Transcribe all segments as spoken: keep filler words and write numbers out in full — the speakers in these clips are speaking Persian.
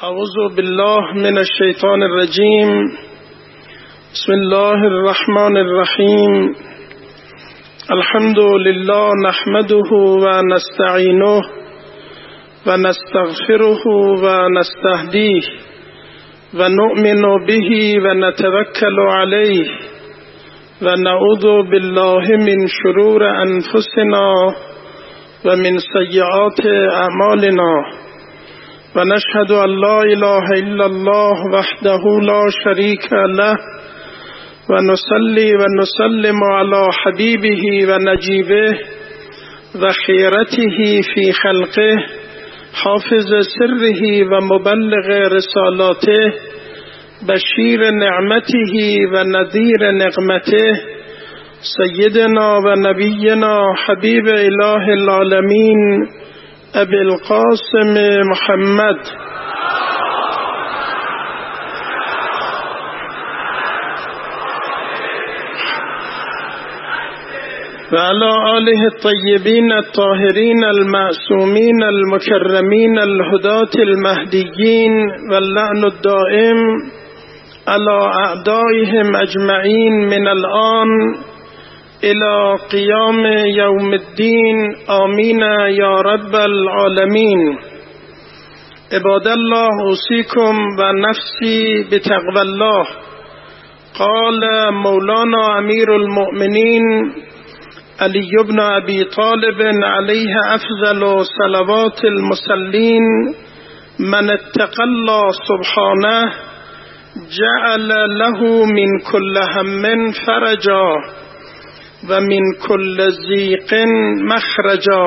اعوذ بالله من الشیطان الرجیم. بسم الله الرحمن الرحیم. الحمد لله نحمده و نستعینه و نستغفره و نستهدیه و نؤمن به و نتوکل علیه و نعوذ بالله من شرور انفسنا و من سیئات اعمالنا و نشهد ان لا اله الا الله وحده لا شریک له و نصلی و نسلم علی حبیبه و نجیبه و خیرته فی خلقه حافظ سره و مبلغ رسالاته بشیر نعمته و نذیر نقمته سیدنا و نبینا حبیب اله العالمین ابی القاسم محمد و علی آله الطیبین الطاهرین المعصومین المکرمین الهداة المهدیین واللعن الدائم علی اعدائهم اجمعین من الآن الى قیام یوم الدین. آمین یا رب العالمین. عباد الله اوصیکم و نفسی بتقوی الله. قال مولانا امیر المؤمنین علی بن ابی طالب علیه افضل صلوات المصلین: من اتقى الله سبحانه جعل له من كل هم فرجا و من کل ضیق مخرجا.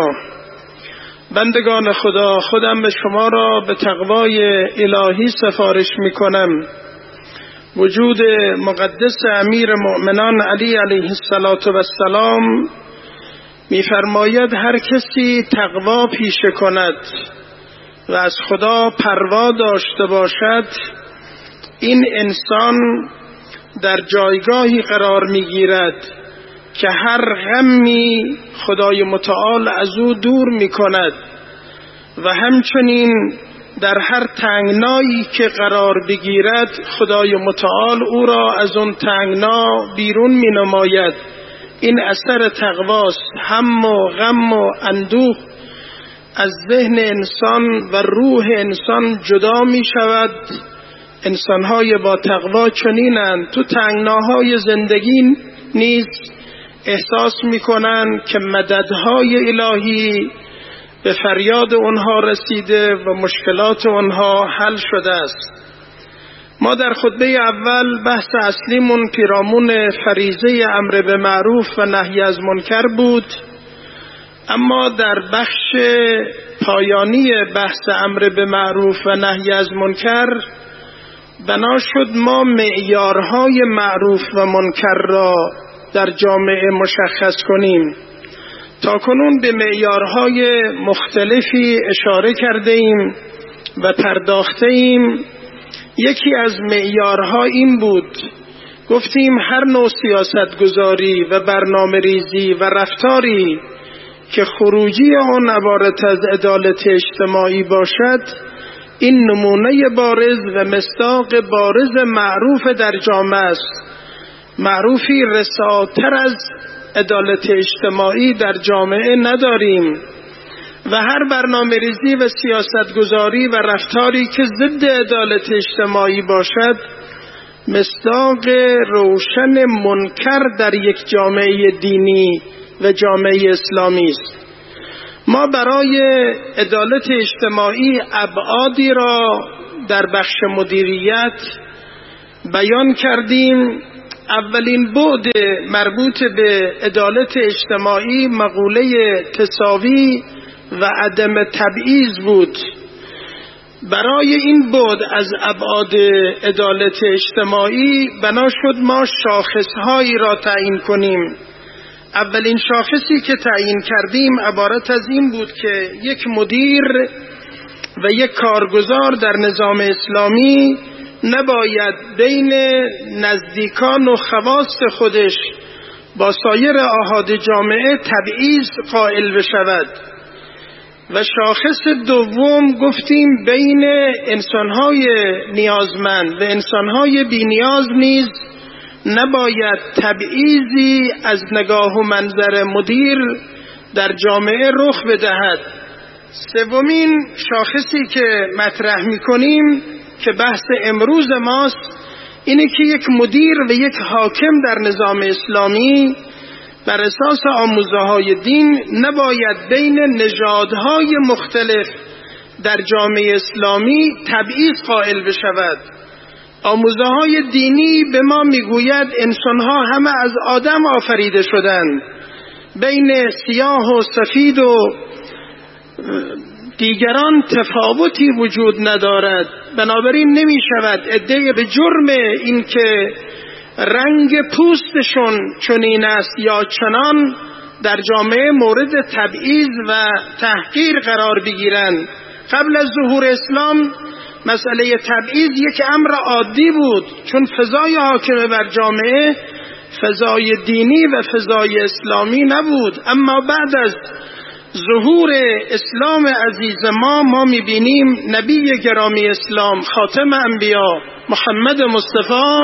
بندگان خدا، خودم به شما را به تقوای الهی سفارش می کنم. وجود مقدس امیر مؤمنان علی علیه السلام می فرماید هر کسی تقوا پیشه کند و از خدا پروا داشته باشد، این انسان در جایگاهی قرار می گیرد که هر غمی خدای متعال از او دور می کند و همچنین در هر تنگنایی که قرار بگیرد خدای متعال او را از اون تنگنا بیرون می نماید. این اثر تقواست. هم و غم و اندوه از ذهن انسان و روح انسان جدا می شود. انسانهای با تقوا چنینند، تو تنگناهای زندگی نیز احساس میکنن که مددهای الهی به فریاد اونها رسیده و مشکلات اونها حل شده است. ما در خطبه اول بحث اصلیمون پیرامون فریضه امر به معروف و نهی از منکر بود، اما در بخش پایانی بحث امر به معروف و نهی از منکر بنا شد ما معیارهای معروف و منکر را در جامعه مشخص کنیم. تا کنون به معیارهای مختلفی اشاره کرده ایم و پرداخته ایم. یکی از معیارها این بود، گفتیم هر نوع سیاستگذاری و برنامه ریزی و رفتاری که خروجی آن عبارت از عدالت اجتماعی باشد، این نمونه بارز و مصداق بارز معروف در جامعه است. معروفی رساتر از عدالت اجتماعی در جامعه نداریم و هر برنامه ریزی و سیاست گذاری و رفتاری که ضد عدالت اجتماعی باشد مصداق روشن منکر در یک جامعه دینی و جامعه اسلامی است. ما برای عدالت اجتماعی ابعادی را در بخش مدیریت بیان کردیم. اولین بعد مربوط به عدالت اجتماعی مقوله تساوی و عدم تبعیض بود. برای این بعد از ابعاد عدالت اجتماعی بنا شد ما شاخصهایی را تعیین کنیم. اولین شاخصی که تعیین کردیم عبارت از این بود که یک مدیر و یک کارگزار در نظام اسلامی نباید بین نزدیکان و خواص خودش با سایر احاد جامعه تبعیض قائل بشود. و شاخص دوم گفتیم بین انسانهای نیازمند و انسانهای بی نیاز نیز نباید تبعیضی از نگاه و منظر مدیر در جامعه رخ بدهد. سومین شاخصی که مطرح می‌کنیم که بحث امروز ماست اینه که یک مدیر و یک حاکم در نظام اسلامی بر اساس آموزه‌های دین نباید بین نژادهای مختلف در جامعه اسلامی تبعیض قائل بشود. آموزه‌های دینی به ما میگوید انسان‌ها همه از آدم آفریده شدند، بین سیاه و سفید و دیگران تفاوتی وجود ندارد. بنابراین نمی شود عده‌ای به جرم این که رنگ پوستشون چنین است یا چنان در جامعه مورد تبعیض و تحقیر قرار بگیرند. قبل از ظهور اسلام مسئله تبعیض یک امر عادی بود، چون فضای حاکم بر جامعه فضای دینی و فضای اسلامی نبود. اما بعد از ظهور اسلام عزیز ما ما میبینیم نبی گرامی اسلام خاتم انبیا محمد مصطفی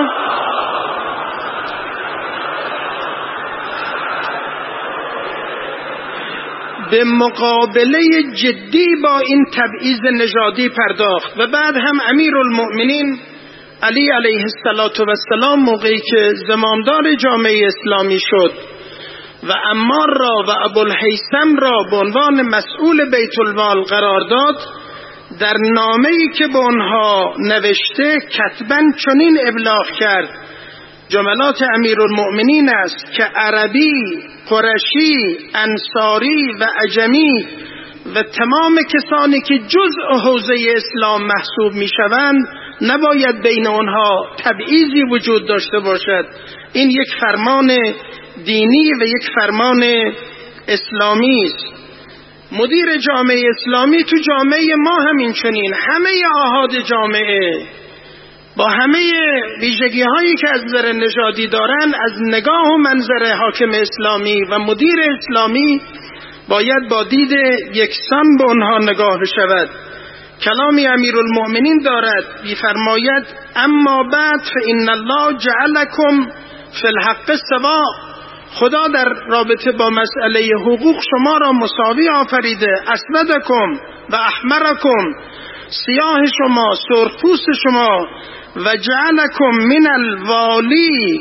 به مقابله جدی با این تبعیض نژادی پرداخت و بعد هم امیرالمؤمنین علی علیه السلام موقعی که زمامدار جامعه اسلامی شد و عمار را و ابوالهیثم را به عنوان مسئول بیت المال قرار داد، در نامه‌ای که به آنها نوشته کتباً چنین ابلاغ کرد، جملات امیرالمؤمنین است که عربی، قرشی، انصاری و عجمی و تمام کسانی که جزء حوزه اسلام محسوب میشوند نباید بین آنها تبعیضی وجود داشته باشد. این یک فرمان دینی و یک فرمان اسلامی است. مدیر جامعه اسلامی تو جامعه ما همین چنین، همه آحاد جامعه با همه ویژگی هایی که از نظر نژادی دارن، از نگاه و منظر حاکم اسلامی و مدیر اسلامی باید با دید یکسان به آنها نگاه بشود. کلامی امیرالمؤمنین دارد، می‌فرماید اما بعد فإن الله جعلکم فی الحق سواء، خدا در رابطه با مسئله حقوق شما را مساوی آفریده. اسودکم و احمرکم، سیاه شما، سرخپوست شما، و جعلکم من الوالی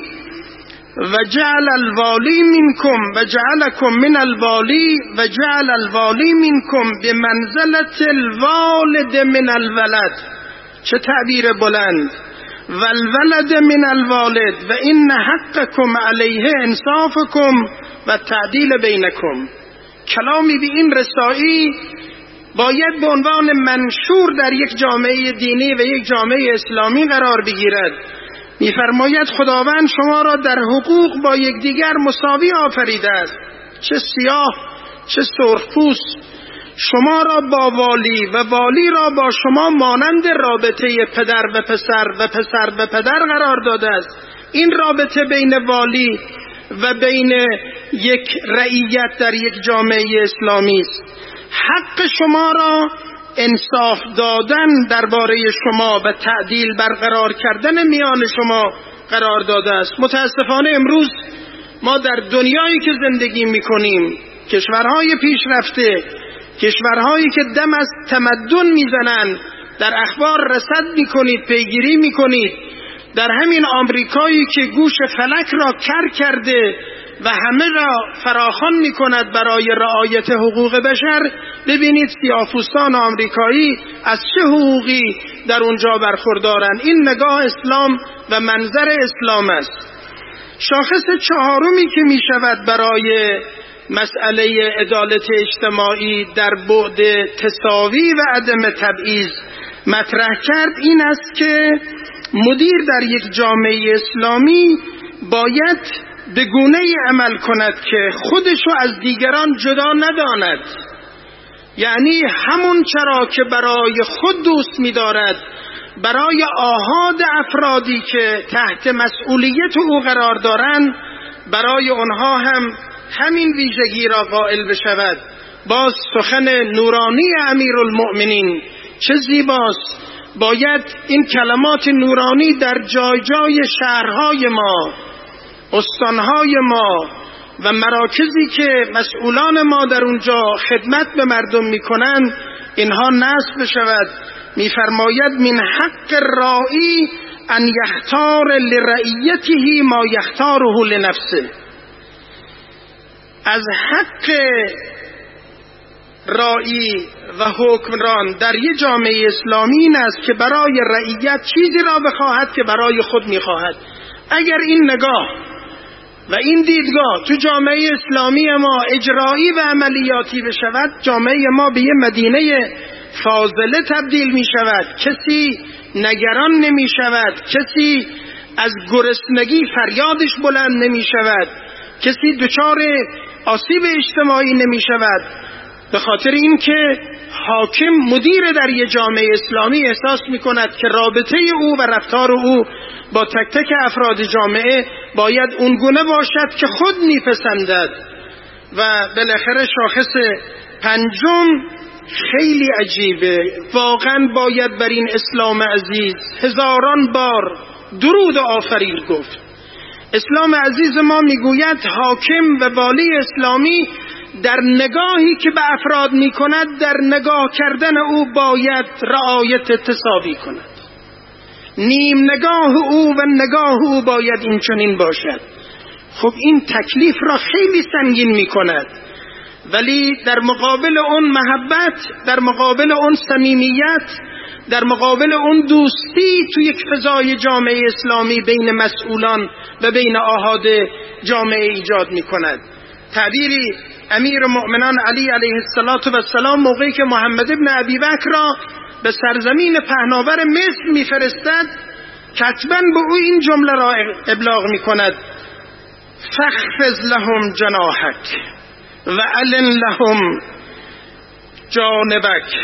و جعل الوالی منکم و جعلکم من الوالی و جعل الوالی منکم بمنزلة الوالد من الولد. چه تعبیر بلند! و الولد من الوالد و این حقکم علیه انصافکم و تعدیل بینکم. کلامی به این رسایی باید به عنوان منشور در یک جامعه دینی و یک جامعه اسلامی قرار بگیرد. می‌فرماید خداوند شما را در حقوق با یکدیگر مساوی آفریده است، چه سیاه چه سرخپوست، شما را با والی و والی را با شما مانند رابطه پدر و پسر و پسر و پدر قرار داده است. این رابطه بین والی و بین یک رعیت در یک جامعه اسلامی است. حق شما را انصاف دادن درباره شما و تعدیل برقرار کردن میان شما قرار داده است. متاسفانه امروز ما در دنیایی که زندگی میکنیم، کشورهای پیشرفته، کشورهایی که دم از تمدن میزنند، در اخبار رصد میکنید، پیگیری میکنید، در همین آمریکایی که گوش فلک را کر کرده و همه را فراخوان میکند برای رعایت حقوق بشر، ببینید سیاه‌پوستان آمریکایی از چه حقوقی در اونجا برخوردارند. این نگاه اسلام و منظر اسلام است. شاخص چهارمی که میشود برای مسئله عدالت اجتماعی در بعد تساوی و عدم تبعیض مطرح کرد این است که مدیر در یک جامعه اسلامی باید به گونه‌ای عمل کند که خودشو از دیگران جدا نداند. یعنی همون چرا که برای خود دوست می‌دارد، برای آحاد افرادی که تحت مسئولیت او قرار دارند، برای آنها هم همین ویژگی را قائل بشود. باز سخن نورانی امیرالمؤمنین چه زیباست. باید این کلمات نورانی در جای جای شهرهای ما، استانهای ما و مراکزی که مسئولان ما در اونجا خدمت به مردم میکنند اینها نصب شود. میفرماید من حق الراعی ان یختار لرعیته ما یختاره لنفسه. از حق راعی و حکمران در یک جامعه اسلامی این است که برای رعیت چیزی را بخواهد که برای خود میخواهد. اگر این نگاه و این دیدگاه تو جامعه اسلامی ما اجرایی و عملیاتی بشود، جامعه ما به یه مدینه فاضله تبدیل می شود. کسی نگران نمی شود، کسی از گرسنگی فریادش بلند نمی شود، کسی دچار آسیب اجتماعی نمی شود، به خاطر اینکه حاکم مدیر در یک جامعه اسلامی احساس می کند که رابطه او و رفتار او با تک تک افراد جامعه باید اونگونه باشد که خود میپسندد. و بالاخره شاخص پنجم خیلی عجیبه. واقعا باید بر این اسلام عزیز هزاران بار درود و آفرین گفت. اسلام عزیز ما میگوید حاکم و والی اسلامی در نگاهی که به افراد میکند، در نگاه کردن او باید رعایت تساوی کند. نیم نگاه او و نگاه او باید این چنین باشد. خب این تکلیف را خیلی سنگین می کند، ولی در مقابل اون محبت، در مقابل اون صمیمیت، در مقابل اون دوستی تو یک فضای جامعه اسلامی بین مسئولان و بین آحاد جامعه ایجاد می کند. تعبیری امیر مؤمنان علی علیه السلام موقعی که محمد ابن ابی بکر را به سرزمین پهناور مصر میفرستد، کتباً به او این جمله را ابلاغ میکند: فخفض لهم جناحک و علن لهم جانبک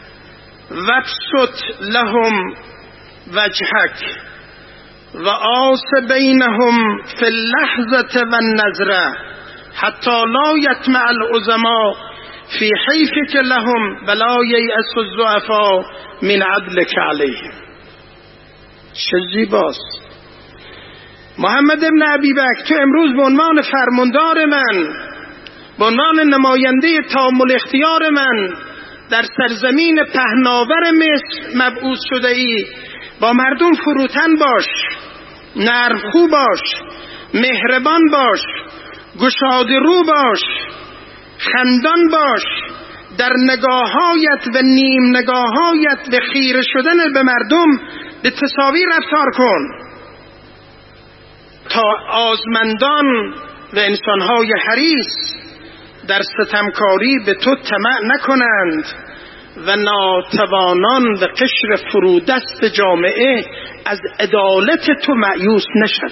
وابسط لهم وجهک و آس بینهم فی اللحظة و النظره حتی لا یطمع العظما فی حیفک لهم ولا ییأس الضعفاء من عدلک علیهم. چه زیباست. محمد ابن ابی بکر تو امروز به عنوان فرماندار من، به عنوان نماینده تامل اختیار من در سرزمین پهناور مصر مبعوث شده ای. با مردم فروتن باش، نرمخو باش، مهربان باش، گشاده رو باش، خندان باش، در نگاهایت و نیم نگاهایت و خیره شدن به مردم به تساوی رفتار کن تا آزمندان و انسانهای حریص در ستمکاری به تو طمع نکنند و ناتوانان و قشر فرودست جامعه از عدالت تو مایوس نشوند.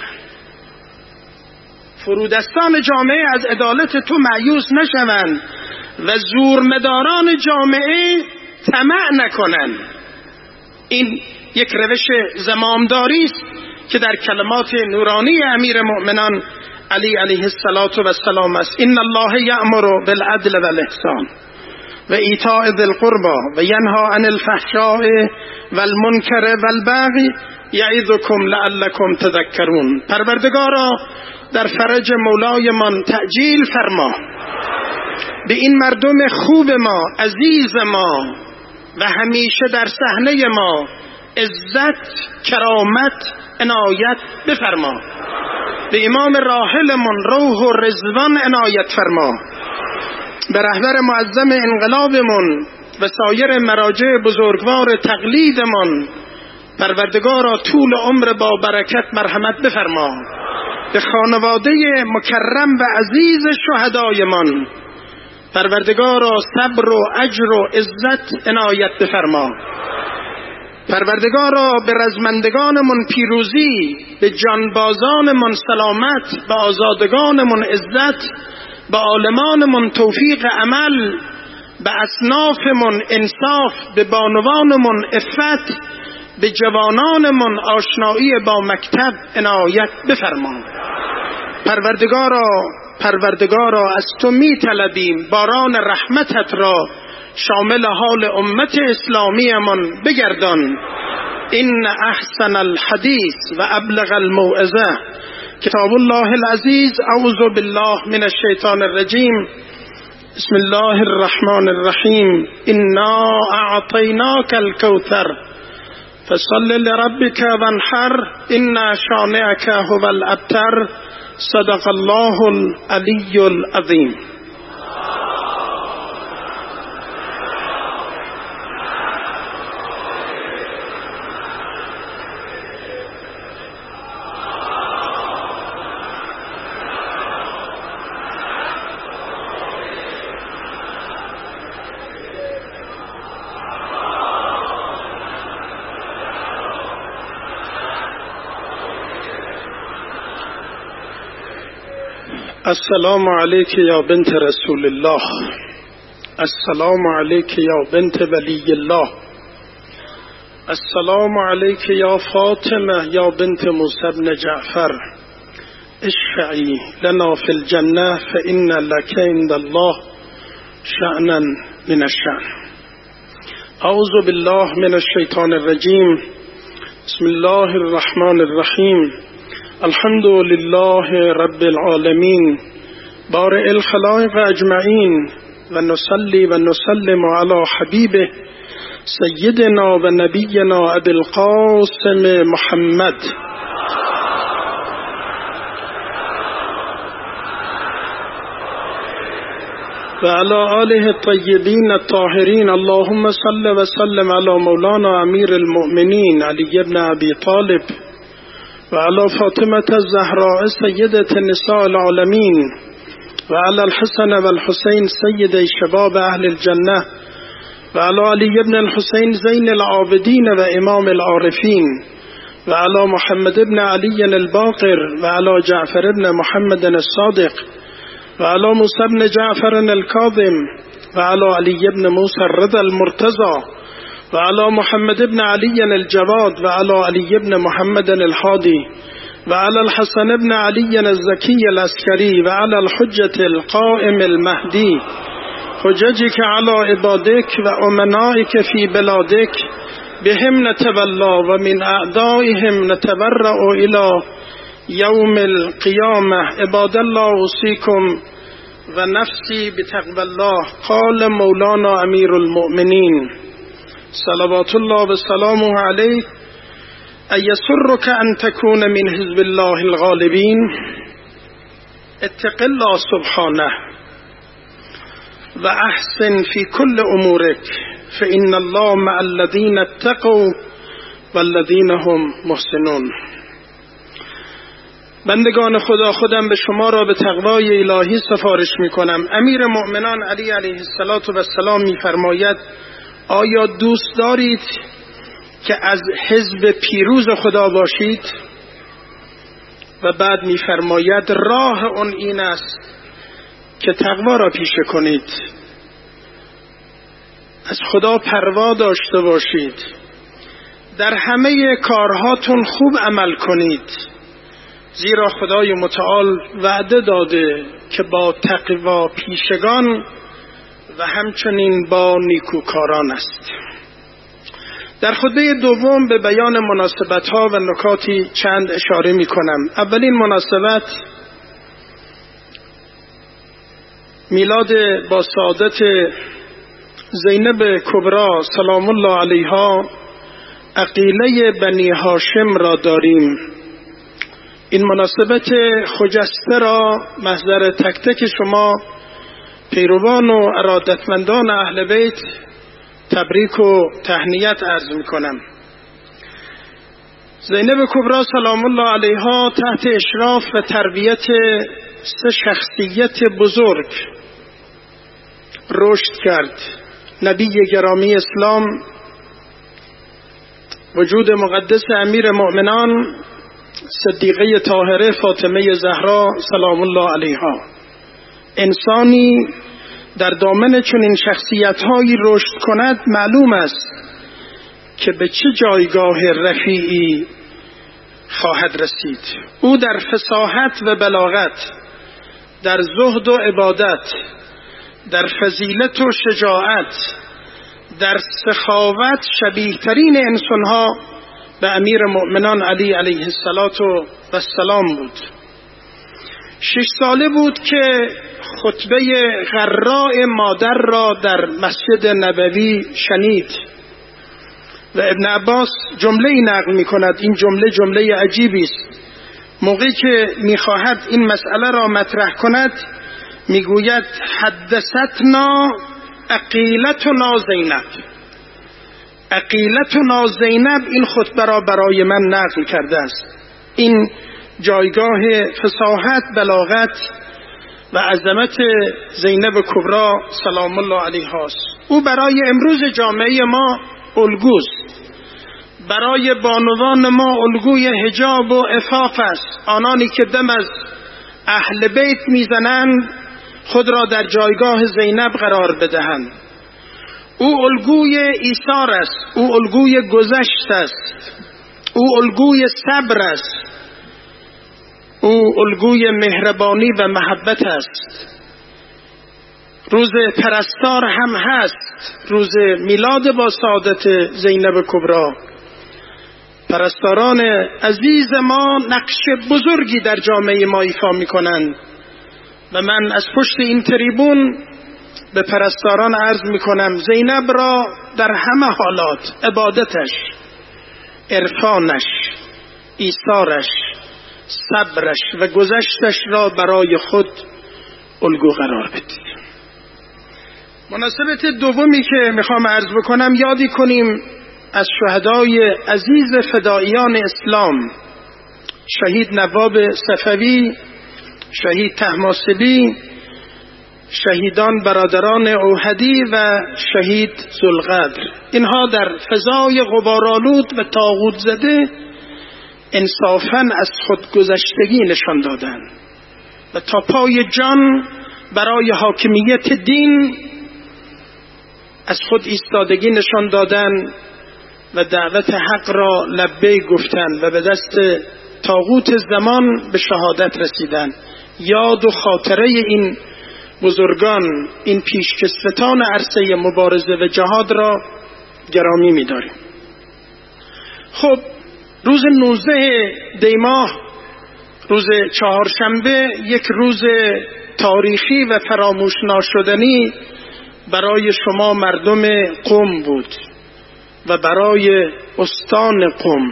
فرودستان جامعه از عدالت تو مایوس نشوند و زورمداران جامعه طمع نکنند. این یک روش زمامداری است که در کلمات نورانی امیر مؤمنان علی علیه السلام است. ان الله یأمر بالعدل والاحسان و ایتاء ذی القربى و ینهی عن الفحشاء والمنکر والبغی یعظکم لعلکم تذکرون. پروردگارا در فرج مولایمان تعجیل فرما. به این مردم خوب ما، عزیز ما و همیشه در صحنه ما عزت، کرامت، عنایت بفرما. به امام راحلمون روح و رضوان عنایت فرما. به رهبر معظم انقلابمون و سایر مراجع بزرگوار تقلیدمون پروردگارا طول عمر با برکت مرحمت بفرما. به خانواده مکرم و عزیز شهدایمان پروردگارا صبر و اجر و عزت عنایت بفرما. پروردگارا به رزمندگانمون پیروزی، به جانبازانمون سلامت، به آزادگانمون عزت، به عالمانمون توفیق عمل، به اصنافمون انصاف، به بانوانمون عفت، به جوانانمون آشنایی با مکتب عنایت بفرما. پروردگارا پروردگارا از تو می طلبیم باران رحمتت را شامل حال امت اسلامی من بگردان. این احسن الحدیث و ابلغ الموعظه کتاب الله العزیز. اعوذ بالله من الشیطان الرجیم. بسم الله الرحمن الرحیم. انا اعطیناک الکوثر فصل لربک وانحر ان شانئک هو الابتر. صدق الله العلی العظیم. السلام علیک یا بنت رسول الله. السلام علیک یا بنت ولی الله. السلام علیک یا فاطمه یا بنت موسی بن جعفر. اشفعی لنا فی الجنه فإن لک عند الله شأنا من الشأن. اعوذ بالله من الشیطان الرجیم. بسم الله الرحمن الرحیم. الحمد لله رب العالمین بارئ الخلائق اجمعین و نصلی و نسلم علی حبیبه سیدنا و نبینا ابی القاسم محمد و علی آله الطیبین الطاهرین. اللهم صل و سلم علی مولانا امیر المؤمنین علی بن ابی طالب و علی فاطمة الزهراء سیدة نساء العالمین و علی الحسن و الحسین سید شباب اهل الجنه و علی علی بن الحسین زین العابدین و امام العارفین و علی محمد بن علی الباقر و علی جعفر بن محمد الصادق و علی موسی بن جعفر الکاظم و علی علی بن موسی الرضا المرتضی و علی محمد بن علی الجواد و علی علی بن محمد الحادی و علی الحسن بن علی الزکی العسکری و علی الحجة القائم المهدی حججك علی عبادك و امنائك فی بلادك بهم نتولا و من اعدائهم نتبرأ الى یوم القیامه. عباد الله اوصیکم و نفسی بتقوی الله. قال مولانا امیر المؤمنین صلوات الله و سلامه علیه ایسرک ان تکون من حزب الله الغالبین. اتق الله سبحانه و احسن فی کل امورک فإن الله مع الذین اتقوا والذین هم محسنون. بندگان خدا، خودم به شما را به تقوای الهی سفارش می کنم. امیر مؤمنان علی علیه السلام می فرماید آیا دوست دارید که از حزب پیروز خدا باشید؟ و بعد می فرماید راه اون این است که تقوا را پیشه کنید، از خدا پروا داشته باشید، در همه کارهاتون خوب عمل کنید، زیرا خدای متعال وعده داده که با تقوا پیشگان و همچنین با نیکوکاران است. در خطبه دوم به بیان مناسبت‌ها و نکاتی چند اشاره می‌کنم. اولین مناسبت میلاد با سعادت زینب کبری سلام الله علیها عقیله بنی هاشم را داریم. این مناسبت خجسته را محضر تک تک شما پیروان و ارادتمندان اهل بیت تبریک و تهنیت عرض می کنم. زینب کبری سلام الله علیها تحت اشراف و تربیت سه شخصیت بزرگ رشد کرد. نبی گرامی اسلام، وجود مقدس امیر مؤمنان صدیقه طاهره فاطمه زهرا سلام الله علیها. انسانی در دامن چنین شخصیت‌هایی رشد کند معلوم است که به چه جایگاه رفیعی خواهد رسید. او در فصاحت و بلاغت در زهد و عبادت، در فضیلت و شجاعت، در سخاوت شبیه ترین انسانها به امیر مؤمنان علی علیه السلام بود. شش ساله بود که خطبه غراء مادر را در مسجد نبوی شنید و ابن عباس جمله‌ای نقل می‌کند. این جمله جمله عجیبی است. موقعی که می‌خواهد این مسئله را مطرح کند میگوید حدثتنا عقیلتنا زینب. عقیلتنا زینب این خطبه را برای من نقل کرده است. این جایگاه فصاحت، بلاغت و عظمت زینب کبری سلام الله علیها است. او برای امروز جامعه ما الگوست. برای بانوان ما الگوی حجاب و عفاف است. آنانی که دم از اهل بیت میزنند خود را در جایگاه زینب قرار بدهند. او الگوی ایثار است، او الگوی گذشت است، او الگوی صبر است، او الگوی مهربانی و محبت است. روز پرستار هم هست، روز میلاد با سعادت زینب کبری. پرستاران عزیز ما نقش بزرگی در جامعه ما ایفا می‌کنند و من از پشت این تریبون به پرستاران عرض می‌کنم زینب را در همه حالات عبادتش، عرفانش، ایثارش، صبرش و گذشتش را برای خود الگو قرار بدید. مناسبت دومی که میخوام عرض بکنم، یادی کنیم از شهدای عزیز فداییان اسلام، شهید نواب صفوی، شهید طهماسبی، شهیدان برادران اوحدی و شهید ذوالقدر. اینها در فضای غبارآلود و طاغوت زده انصافاً از خودگذشتگی نشان دادند و تا پای جان برای حاکمیت دین از خود ایستادگی نشان دادند و دعوت حق را لبیک گفتند و به دست طاغوت زمان به شهادت رسیدند. یاد و خاطره این بزرگان، این پیشکسوتان عرصه مبارزه و جهاد را گرامی می‌داریم. خب روز نوزده دی ماه، روز چهارشنبه، یک روز تاریخی و فراموش ناشدنی برای شما مردم قم بود و برای استان قم.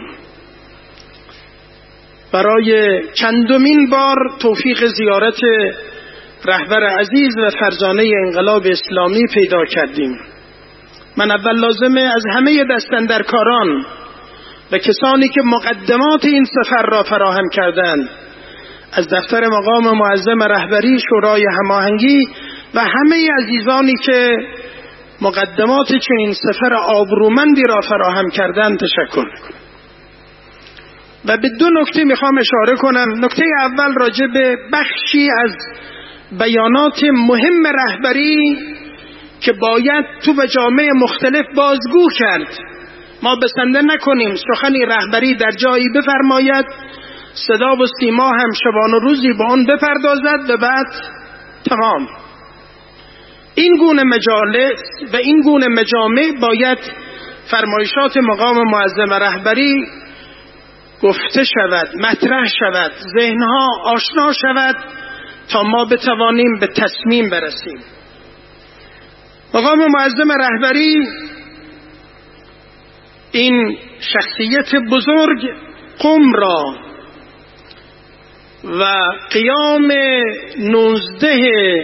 برای چندمین بار توفیق زیارت رهبر عزیز و فرزانه انقلاب اسلامی پیدا کردیم. من اول لازمه از همه دستاندرکاران و کسانی که مقدمات این سفر را فراهم کردند، از دفتر مقام معظم رهبری، شورای هماهنگی و همه عزیزانی که مقدمات چنین سفر آبرومندی را فراهم کردند تشکر میکنم. و به دو نکته میخوام اشاره کنم. نکته اول راجع به بخشی از بیانات مهم رهبری که باید تو به جامعه مختلف بازگو کرد. ما بسنده نکنیم سخنی رهبری در جایی بفرماید، صدا و سیما هم شبان و روزی با آن بپردازد و بعد تمام. این گونه مجالس و این گونه مجامع باید فرمایشات مقام معظم رهبری گفته شود، مطرح شود، ذهنها آشنا شود تا ما بتوانیم به تصمیم برسیم. مقام معظم رهبری این شخصیت بزرگ قم را و قیام نوزده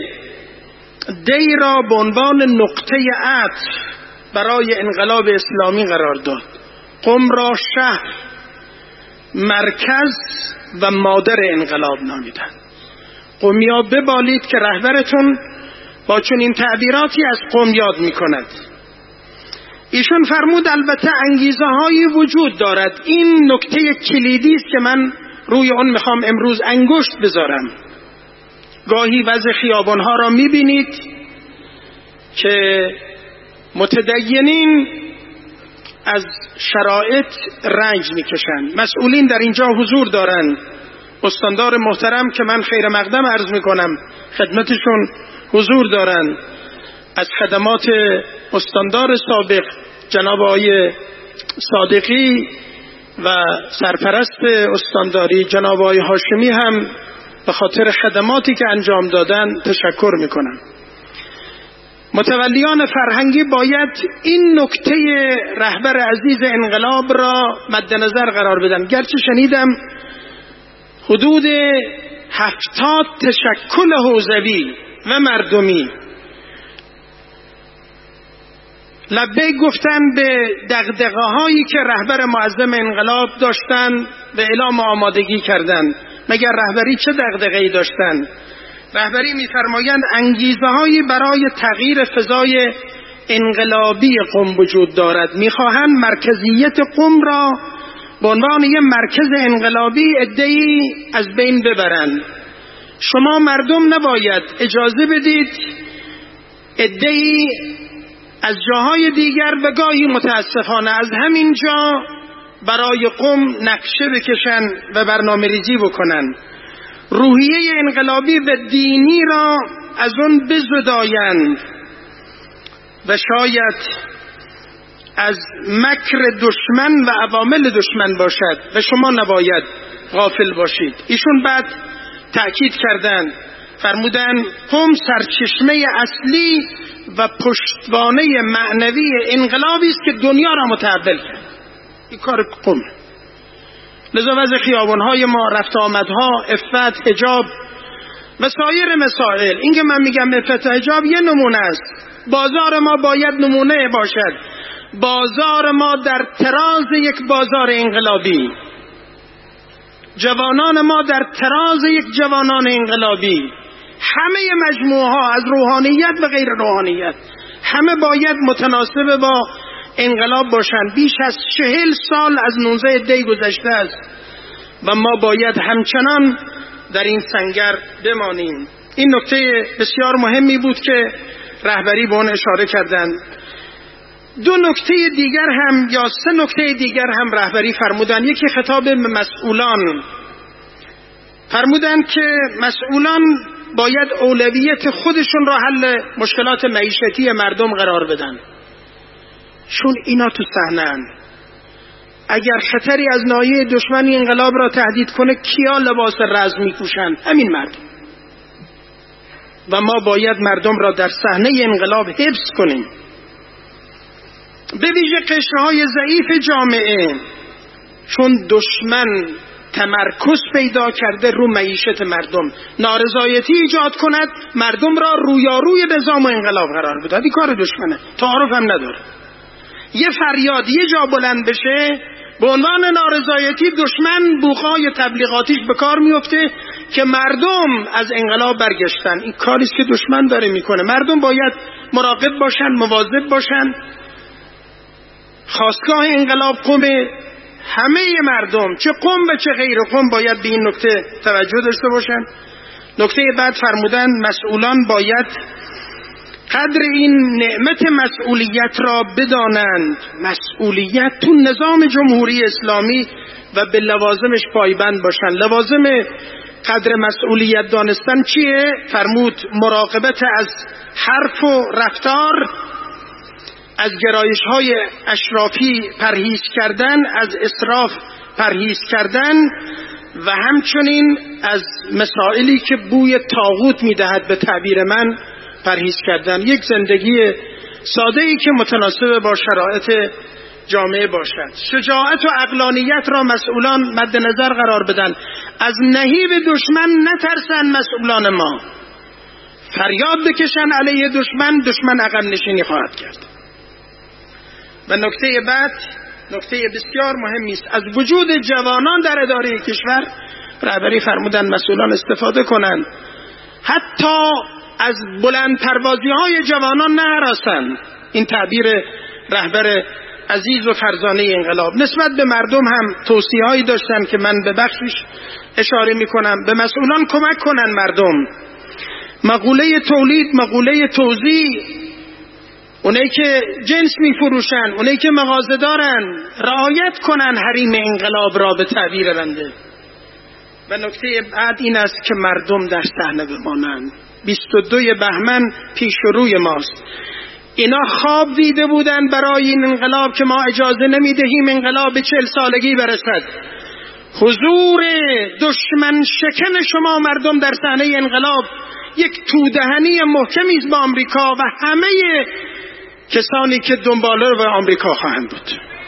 دی را به عنوان نقطه عطف برای انقلاب اسلامی قرار داد. قم را شهر، مرکز و مادر انقلاب نامیدند. قمیا ببالید که رهبرتون با چنین تعبیراتی از قم یاد می کند. ایشون فرمود البته انگیزه هایی وجود دارد. این نکته کلیدی است که من روی اون میخوام امروز انگشت بذارم. گاهی وضع خیابانها را میبینید که متدینین از شرایط رنج میکشند. مسئولین در اینجا حضور دارند، استاندار محترم که من خیر مقدم عرض میکنم خدمتشون حضور دارن، از خدمات استاندار سابق جناب آقای صادقی و سرپرست استانداری جناب آقای هاشمی هم به خاطر خدماتی که انجام دادن تشکر میکنم. متولیان فرهنگی باید این نکته رهبر عزیز انقلاب را مد نظر قرار بدن. گرچه شنیدم حدود هفتاد تشکل حوزوی و مردمی لبیک گفتن به دغدغه هایی که رهبر معظم انقلاب داشتن و اعلام آمادگی کردند. مگر رهبری چه دغدغه‌ای داشتند؟ رهبری می‌فرمایند انگیزه هایی برای تغییر فضای انقلابی قم وجود دارد. می‌خواهند مرکزیت قم را به عنوان یک مرکز انقلابی عده‌ای از بین ببرند. شما مردم نباید اجازه بدید عده‌ای از جاهای دیگر و گاهی متاسفانه از همین جا برای قم نقشه بکشن و برنامه ریزی بکنن. روحیه انقلابی و دینی را از اون بزدایند و شاید از مکر دشمن و عوامل دشمن باشد و شما نباید غافل باشید. ایشون بعد تأکید کردند، فرمودند قم سرچشمه اصلی و پشتوانه معنوی انقلابی است که دنیا را متحول کرد. این کار قم. لذا وضع خیابان‌های ما، رفت آمدها، عفت، حجاب و سایر مسائل، این که من میگم عفت و حجاب یه نمونه است. بازار ما باید نمونه باشد. بازار ما در تراز یک بازار انقلابی، جوانان ما در تراز یک جوانان انقلابی، همه مجموعه ها از روحانیت و غیر روحانیت همه باید متناسب با انقلاب باشند. بیش از چهل سال از نوزه دی گذشته است و ما باید همچنان در این سنگر بمانیم. این نکته بسیار مهمی بود که رهبری به آن اشاره کردند. دو نکته دیگر هم یا سه نکته دیگر هم رهبری فرمودند. یکی خطاب به مسئولان، فرمودند که مسئولان باید اولویت خودشون را حل مشکلات معیشتی مردم قرار بدن، چون اینا تو صحنه‌اند. اگر خطری از ناحیه دشمنی انقلاب را تهدید کنه، کیا لباس رزم می‌پوشند؟ همین مردم. و ما باید مردم را در صحنه انقلاب حفظ کنیم، به ویژه قشرهای ضعیف جامعه، چون دشمن تمرکز پیدا کرده رو معیشت مردم، نارضایتی ایجاد کند، مردم را رویاروی نظام و انقلاب قرار بده. این کار دشمنه، تعارف هم نداره. یه فریاد یه جا بلند بشه به عنوان نارضایتی، دشمن بوقای تبلیغاتیش به کار میفته که مردم از انقلاب برگشتن. این کاریست که دشمن داره میکنه. مردم باید مراقب باشن، مواظب باشن. خواستگاه انقلاب قمه، همه مردم چه قم و چه غیر قم باید به این نکته توجه داشته باشن. نکته بعد فرمودن مسئولان باید قدر این نعمت مسئولیت را بدانند. مسئولیت تو نظام جمهوری اسلامی و به لوازمش پایبند باشن. لوازم قدر مسئولیت دانستن چیه؟ فرمود مراقبت از حرف و رفتار، از گرایش های اشرافی پرهیز کردن، از اسراف پرهیز کردن و همچنین از مسائلی که بوی طاغوت میدهد به تعبیر من پرهیز کردن. یک زندگی ساده‌ای که متناسب با شرایط جامعه باشد. شجاعت و عقلانیت را مسئولان مد نظر قرار بدن. از نهیب دشمن نترسن مسئولان ما. فریاد بکشن علیه دشمن، دشمن عقب نشینی خواهد کرد. و نکته بعد نکته بسیار مهمی است. از وجود جوانان در اداره کشور رهبری فرمودن مسئولان استفاده کنند، حتی از بلند پروازی های جوانان نهراسند. این تعبیر رهبر عزیز و فرزانه انقلاب. نسبت به مردم هم توصیه هایی داشتن که من به بخشش اشاره می کنم. به مسئولان کمک کنن مردم. مقوله تولید، مقوله توزیع، اونایی که جنس می فروشن، اونایی که مغازه دارن، رعایت کنن حریم انقلاب را به تعبیر بنده. و نکته بعد این است که مردم در صحنه بمانند. بیست و دو بهمن پیش روی ماست. اینا خواب دیده بودن برای این انقلاب که ما اجازه نمیدهیم انقلاب چهل سالگی برسد. حضور دشمن شکن شما مردم در صحنه انقلاب یک تودهنی محکمی است با آمریکا و همه کسانی که دنباله رو آمریکا خواهند بود.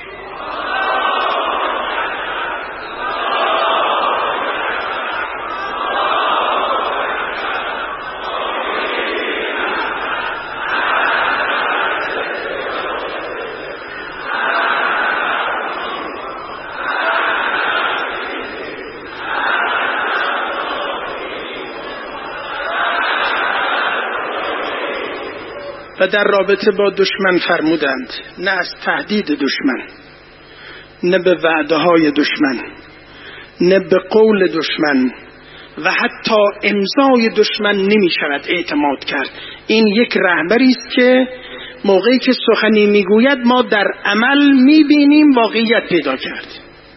و در رابطه با دشمن فرمودند نه از تهدید دشمن، نه به وعده های دشمن، نه به قول دشمن و حتی امضای دشمن نمی شود اعتماد کرد. این یک رهبری است که موقعی که سخنی میگوید ما در عمل میبینیم واقعیت پیدا کرد.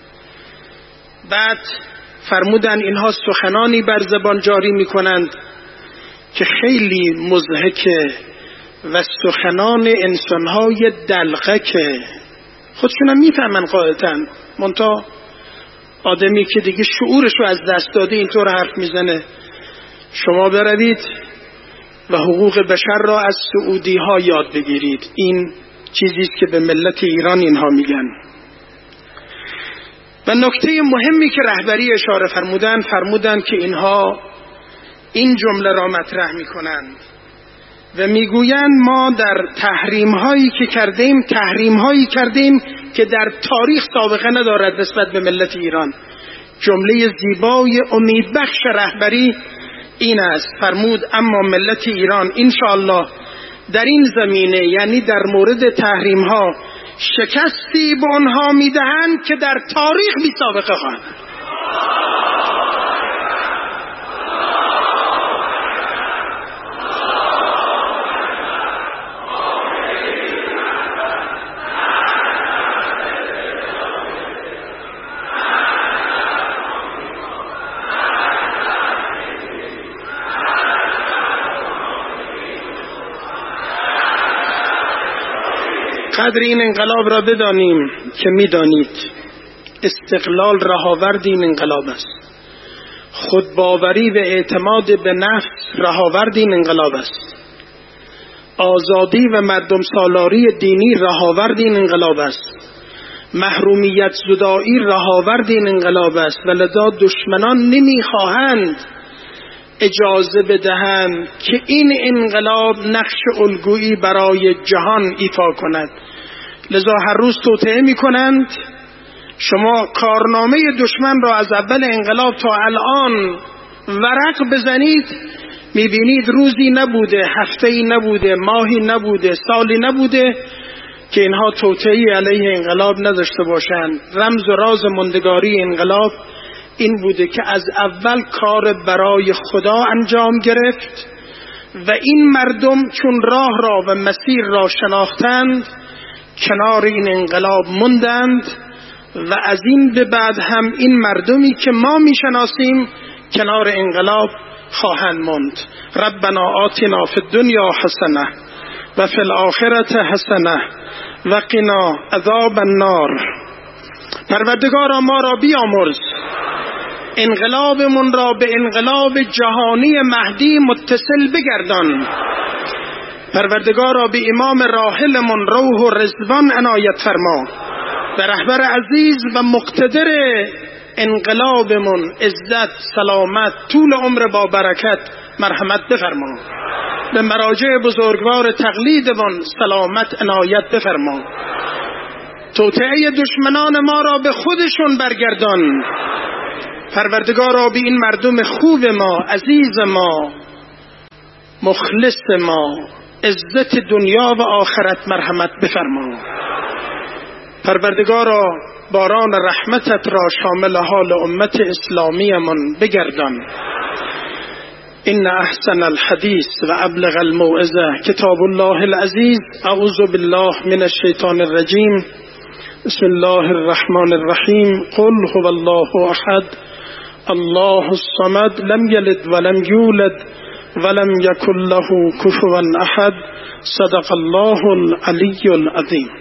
بعد فرمودند اینها سخنانی بر زبان جاری میکنند که خیلی مضحکه و سخنان انسانهای دلغکه، خودشون هم میفهمن قاعدتاً، منتها آدمی که دیگه شعورشو از دست داده اینطور حرف میزنه. شما بروید و حقوق بشر را از سعودی ها یاد بگیرید. این چیزیست که به ملت ایران اینها میگن. و نکته مهمی که رهبری اشاره فرمودن فرمودن که اینها این جمله را مطرح میکنند و میگویند ما در تحریم هایی که کردیم تحریم هایی کردیم که در تاریخ سابقه ندارد نسبت به ملت ایران. جمله زیبای امیدبخش رهبری این است. فرمود اما ملت ایران انشاءالله در این زمینه، یعنی در مورد تحریم ها، شکستی به آنها میدهند که در تاریخ بی سابقه خواهند. قدر این انقلاب را بدانیم که میدانید استقلال رهاورد این انقلاب است. خودباوری و اعتماد به نفس رهاورد این انقلاب است. آزادی و مردم سالاری دینی رهاورد این انقلاب است. محرومیت زدایی رهاورد این انقلاب است و لذا دشمنان نمیخواهند اجازه بدهند که این انقلاب نقش الگویی برای جهان ایفا کند. لذا هر روز توطئه می کنند. شما کارنامه دشمن را از اول انقلاب تا الان ورق بزنید، می بینید روزی نبوده، هفته‌ای نبوده، ماهی نبوده، سالی نبوده که اینها توطئه‌ای علیه انقلاب نداشته باشند. رمز و راز ماندگاری انقلاب این بوده که از اول کار برای خدا انجام گرفت و این مردم چون راه را و مسیر را شناختند کنار این انقلاب موندند و از این به بعد هم این مردمی که ما میشناسیم کنار انقلاب خواهند ماند. ربنا آتنا فی الدنیا حسنه و فی الآخرة حسنه و قنا عذاب النار. پروردگارا ما را بیامرز، انقلابمون را به انقلاب جهانی مهدی متصل بگردان. پروردگارا به امام راحلمون روح و رضوان عنایت فرما. به رهبر عزیز و مقتدر انقلابمون عزت، سلامت، طول عمر با برکت مرحمت بفرما. به مراجع بزرگوار تقلیدمون سلامت عنایت بفرما. توطئه دشمنان ما را به خودشون برگردان. پروردگارا به این مردم خوب ما، عزیز ما، مخلص ما، عزت دنیا و آخرت مرحمت بفرما. پروردگارا باران رحمتت را شامل حال امت اسلامی من بگردان. ان احسن الحدیث و ابلغ الموعظه کتاب الله العزیز. اعوذ بالله من الشیطان الرجیم. بسم الله الرحمن الرحیم. قل هو الله احد الله الصمد لم يلد ولم يولد ولم يكن له كفوا أحد. صدق الله العلي العظيم.